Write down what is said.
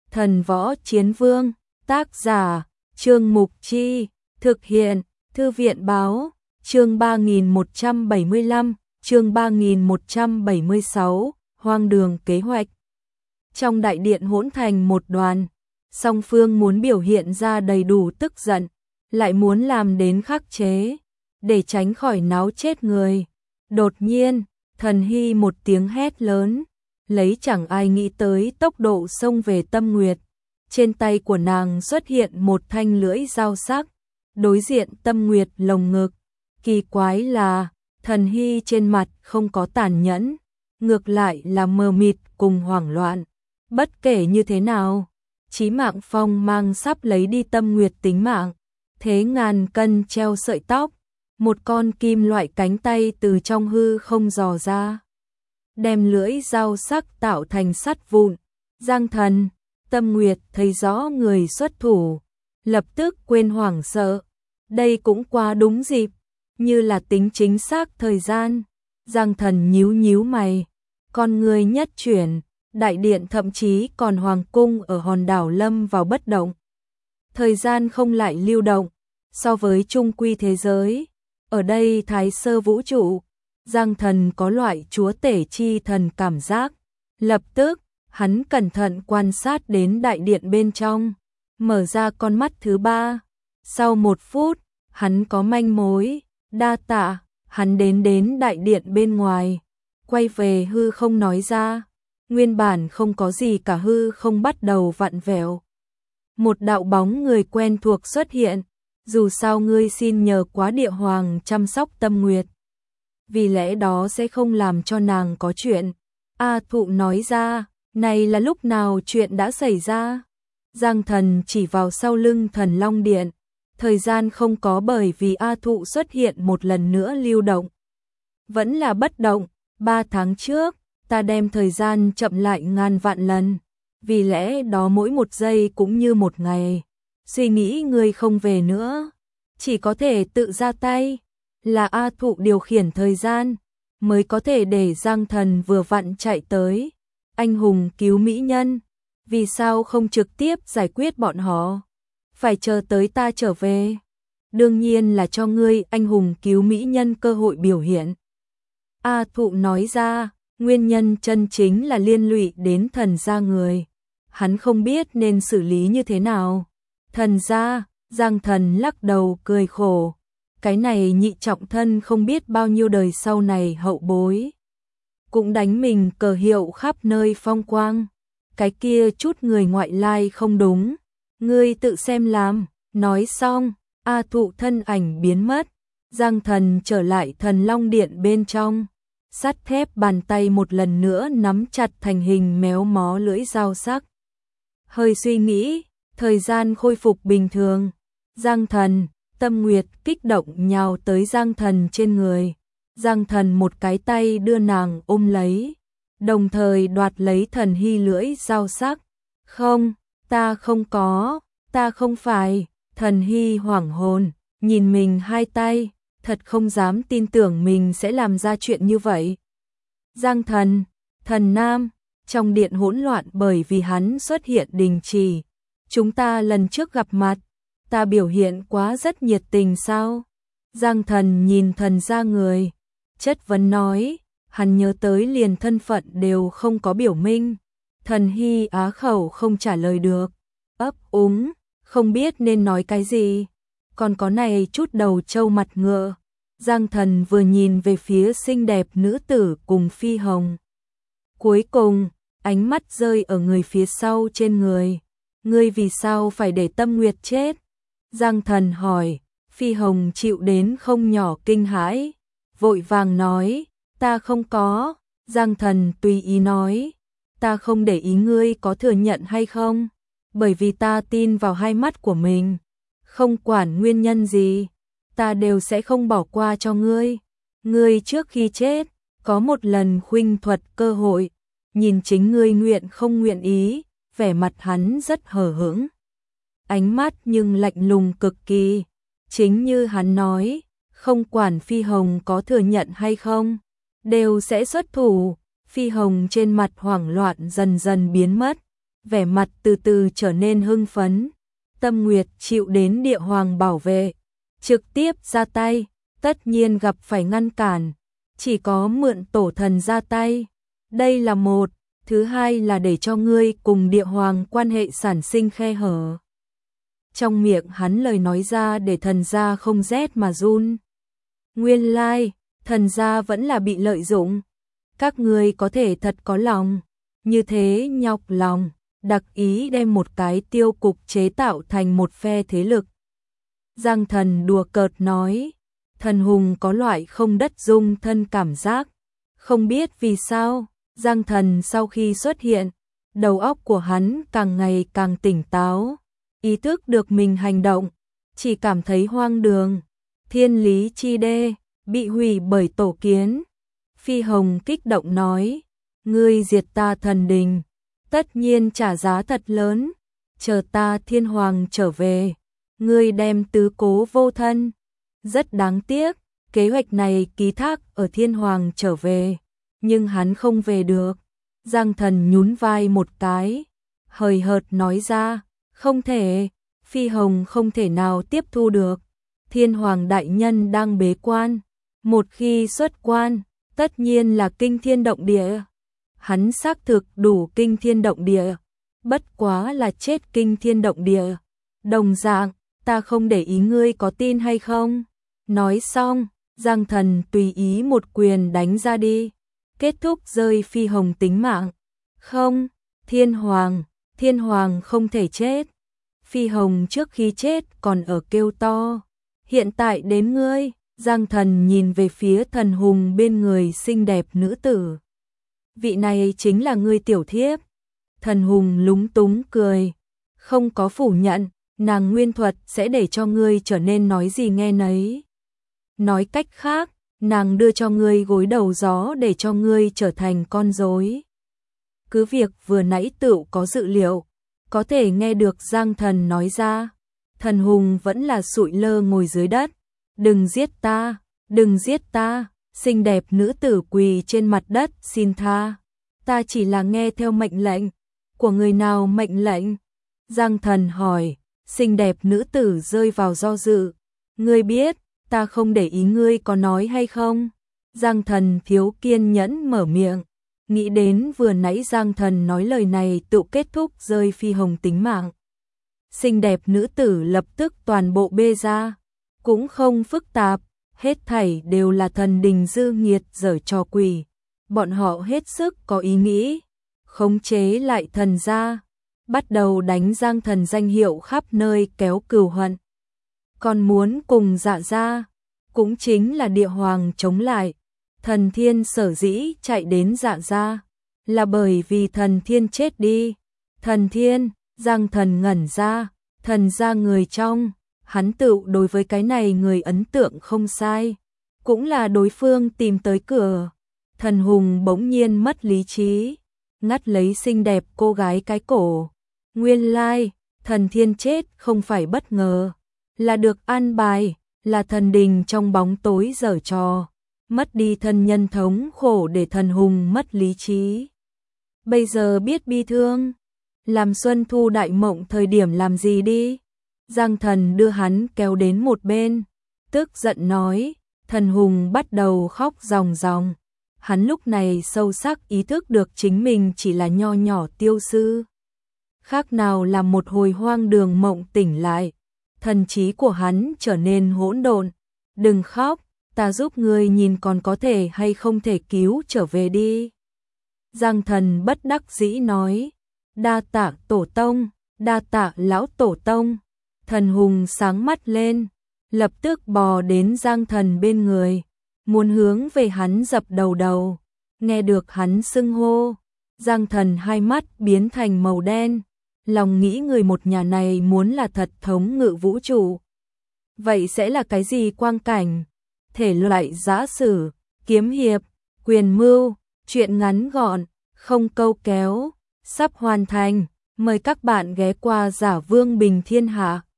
Thần Võ Chiến Vương, tác giả, Trương Mục Chi, thực hiện, Thư viện Báo, chương 3175, chương 3176, hoang đường kế hoạch. Trong đại điện hỗn thành một đoàn, song phương muốn biểu hiện ra đầy đủ tức giận, lại muốn làm đến khắc chế, để tránh khỏi náo chết người. Đột nhiên, Thần Hy một tiếng hét lớn, lấy chẳng ai nghĩ tới tốc độ xông về Tâm Nguyệt. Trên tay của nàng xuất hiện một thanh lưỡi dao sắc, đối diện Tâm Nguyệt lồng ngực. Kỳ quái là, Thần Hy trên mặt không có tàn nhẫn, ngược lại là mờ mịt cùng hoảng loạn. Bất kể như thế nào, Chí Mạng Phong mang sắp lấy đi Tâm Nguyệt tính mạng, thế ngàn cân treo sợi tóc, một con kim loại cánh tay từ trong hư không dò ra, đem lưỡi dao sắc tạo thành sắt vụn. Giang Thần, Tâm Nguyệt thấy rõ người xuất thủ, lập tức quên hoảng sợ. Đây cũng quá đúng dịp, như là tính chính xác thời gian. Giang Thần nhíu nhíu mày, con người nhất chuyển, đại điện thậm chí còn hoàng cung ở hòn đảo lâm vào bất động. Thời gian không lại lưu động, so với trung quy thế giới, ở đây thái sơ vũ trụ, Giang Thần có loại chúa tể chi thần cảm giác. Lập tức, hắn cẩn thận quan sát đến đại điện bên trong, mở ra con mắt thứ ba. Sau 1 phút, hắn có manh mối, đa tạ. Hắn đến đại điện bên ngoài, quay về hư không nói ra. Nguyên bản không có gì cả, hư không bắt đầu vặn vẹo. Một đạo bóng người quen thuộc xuất hiện. Dù sao ngươi xin nhờ quá địa hoàng chăm sóc Tâm Nguyệt, vì lẽ đó sẽ không làm cho nàng có chuyện. A Thụ nói ra, này là lúc nào chuyện đã xảy ra? Giang Thần chỉ vào sau lưng Thần Long Điện. Thời gian không có, bởi vì A Thụ xuất hiện một lần nữa lưu động. Vẫn là bất động. 3 tháng trước, ta đem thời gian chậm lại ngàn vạn lần, vì lẽ đó mỗi 1 giây cũng như 1 ngày. Suy nghĩ người không về nữa, chỉ có thể tự ra tay. Là A Thụ điều khiển thời gian, mới có thể để Giang Thần vừa vặn chạy tới. Anh hùng cứu mỹ nhân, vì sao không trực tiếp giải quyết bọn họ? Phải chờ tới ta trở về. Đương nhiên là cho ngươi anh hùng cứu mỹ nhân cơ hội biểu hiện. A Thụ nói ra, nguyên nhân chân chính là liên lụy đến Thần gia người. Hắn không biết nên xử lý như thế nào. Thần gia, Giang Thần lắc đầu cười khổ. Cái này nhị trọng thân không biết bao nhiêu đời sau này hậu bối, cũng đánh mình cờ hiệu khắp nơi phong quang. Cái kia chút người ngoại lai không đúng, ngươi tự xem làm. Nói xong, A Thụ thân ảnh biến mất. Giang Thần trở lại Thần Long Điện bên trong. Sắt thép bàn tay một lần nữa nắm chặt thành hình méo mó lưỡi dao sắc. Hơi suy nghĩ, thời gian khôi phục bình thường. Giang Thần, Tâm Nguyệt kích động nhào tới Giang Thần trên người. Giang Thần một cái tay đưa nàng ôm lấy, đồng thời đoạt lấy Thần Hy lưỡi dao sắc. Không, ta không có, ta không phải. Thần Hy hoảng hồn, nhìn mình 2 tay, thật không dám tin tưởng mình sẽ làm ra chuyện như vậy. Giang Thần, Thần Nam, trong điện hỗn loạn bởi vì hắn xuất hiện đình chỉ. Chúng ta lần trước gặp mặt, ta biểu hiện quá rất nhiệt tình sao? Giang Thần nhìn Thần gia người, chất vấn nói, hắn nhớ tới liền thân phận đều không có biểu minh. Thần Hy á khẩu không trả lời được, ấp úng, không biết nên nói cái gì. Còn có này chút đầu trâu mặt ngựa. Giang Thần vừa nhìn về phía xinh đẹp nữ tử cùng Phi Hồng. Cuối cùng, ánh mắt rơi ở người phía sau trên người. Ngươi vì sao phải để Tâm Nguyệt chết? Giang Thần hỏi. Phi Hồng chịu đến không nhỏ kinh hãi, vội vàng nói, ta không có. Giang Thần tùy ý nói, ta không để ý ngươi có thừa nhận hay không, bởi vì ta tin vào 2 mắt của mình. Không quản nguyên nhân gì, ta đều sẽ không bỏ qua cho ngươi. Ngươi trước khi chết, có một lần khuynh thuật cơ hội, nhìn chính ngươi nguyện không nguyện ý. Vẻ mặt hắn rất hờ hững, ánh mắt nhưng lạnh lùng cực kỳ. Chính như hắn nói, không quản Phi Hồng có thừa nhận hay không, đều sẽ xuất thủ. Phi Hồng trên mặt hoảng loạn dần dần biến mất. vẻ mặt từ từ trở nên hưng phấn. Tâm Nguyệt chịu đến địa hoàng bảo vệ, trực tiếp ra tay, tất nhiên gặp phải ngăn cản, chỉ có mượn tổ thần ra tay. Đây là một, thứ hai là để cho ngươi cùng địa hoàng quan hệ sản sinh khe hở. Trong miệng hắn lời nói ra để thần gia không rét mà run. Nguyên lai, thần gia vẫn là bị lợi dụng. Các ngươi có thể thật có lòng, như thế nhọc lòng, đặc ý đem một cái tiêu cục chế tạo thành một phe thế lực. Giang Thần đùa cợt nói, Thần Hùng có loại không đất dung thân cảm giác. Không biết vì sao, Giang Thần sau khi xuất hiện, đầu óc của hắn càng ngày càng tỉnh táo, ý thức được mình hành động, chỉ cảm thấy hoang đường. Thiên lý chi đê, bị hủy bởi tổ kiến. Phi Hồng kích động nói, ngươi diệt ta thần đình, tất nhiên trả giá thật lớn, chờ ta thiên hoàng trở về, ngươi đem tứ cố vô thân. Rất đáng tiếc, kế hoạch này ký thác ở thiên hoàng trở về, nhưng hắn không về được. Giang Thần nhún vai một cái, hời hợt nói ra, không thể. Phi Hồng không thể nào tiếp thu được. Thiên hoàng đại nhân đang bế quan, một khi xuất quan, tất nhiên là kinh thiên động địa. Hắn xác thực đủ kinh thiên động địa, bất quá là chết kinh thiên động địa. Đồng dạng, ta không để ý ngươi có tin hay không. Nói xong, Giang Thần tùy ý một quyền đánh ra đi, kết thúc rơi Phi Hồng tính mạng. Không, thiên hoàng không thể chết. Phi Hồng trước khi chết còn ở kêu to, hiện tại đến ngươi. Giang Thần nhìn về phía Thần Hùng bên người xinh đẹp nữ tử. Vị này chính là ngươi tiểu thiếp. Thần Hùng lúng túng cười, không có phủ nhận, nàng nguyên thuật sẽ để cho ngươi trở nên nói gì nghe nấy. Nói cách khác, nàng đưa cho ngươi gối đầu gió để cho ngươi trở thành con rối. Cứ việc vừa nãy tựu có dự liệu, có thể nghe được Giang Thần nói ra. Thần Hùng vẫn là sụi lơ ngồi dưới đất. Đừng giết ta, đừng giết ta. Xinh đẹp nữ tử quỳ trên mặt đất xin tha. Ta chỉ là nghe theo mệnh lệnh. Của người nào mệnh lệnh? Giang Thần hỏi. Xinh đẹp nữ tử rơi vào do dự. Ngươi biết, ta không để ý ngươi có nói hay không? Giang Thần thiếu kiên nhẫn mở miệng. Nghĩ đến vừa nãy Giang Thần nói lời này tự kết thúc rơi Phi Hồng tính mạng. Xinh đẹp nữ tử lập tức toàn bộ bê ra. Cũng không phức tạp, hết thảy đều là thần đình dư nghiệt giở trò quỷ. Bọn họ hết sức có ý nghĩ, khống chế lại thần gia, bắt đầu đánh Giang Thần danh hiệu khắp nơi kéo cừu hận. Còn muốn cùng Dạ gia, cũng chính là địa hoàng chống lại. Thần Thiên sở dĩ chạy đến Dạ gia, là bởi vì Thần Thiên chết đi. Thần Thiên, Giang Thần ngẩn ra, thần gia người trong, hắn tự đối với cái này người ấn tượng không sai, cũng là đối phương tìm tới cửa. Thần Hùng bỗng nhiên mất lý trí, ngắt lấy xinh đẹp cô gái cái cổ. Nguyên lai, Thần Thiên chết không phải bất ngờ, là được an bài, là thần đình trong bóng tối giở trò, mất đi thân nhân thống khổ để Thần Hùng mất lý trí. Bây giờ biết bi thương, làm Xuân Thu đại mộng thời điểm làm gì đi. Giang Thần đưa hắn kéo đến một bên, tức giận nói. Thần Hùng bắt đầu khóc ròng ròng. Hắn lúc này sâu sắc ý thức được chính mình chỉ là nho nhỏ tiêu sư, khác nào là một hồi hoang đường mộng tỉnh lại. Thần trí của hắn trở nên hỗn độn. Đừng khóc, ta giúp ngươi nhìn còn có thể hay không thể cứu trở về đi. Giang Thần bất đắc dĩ nói. Đa tạ tổ tông, đa tạ lão tổ tông. Thần Hùng sáng mắt lên, lập tức bò đến Giang Thần bên người, muốn hướng về hắn dập đầu. Nghe được hắn xưng hô, Giang Thần hai mắt biến thành màu đen, lòng nghĩ người một nhà này muốn là thật thống ngự vũ trụ. Vậy sẽ là cái gì quang cảnh? Thể loại giã sử, kiếm hiệp, quyền mưu, truyện ngắn gọn, không câu kéo, sắp hoàn thành. Mời các bạn ghé qua Giả Vương Bình Thiên Hạ.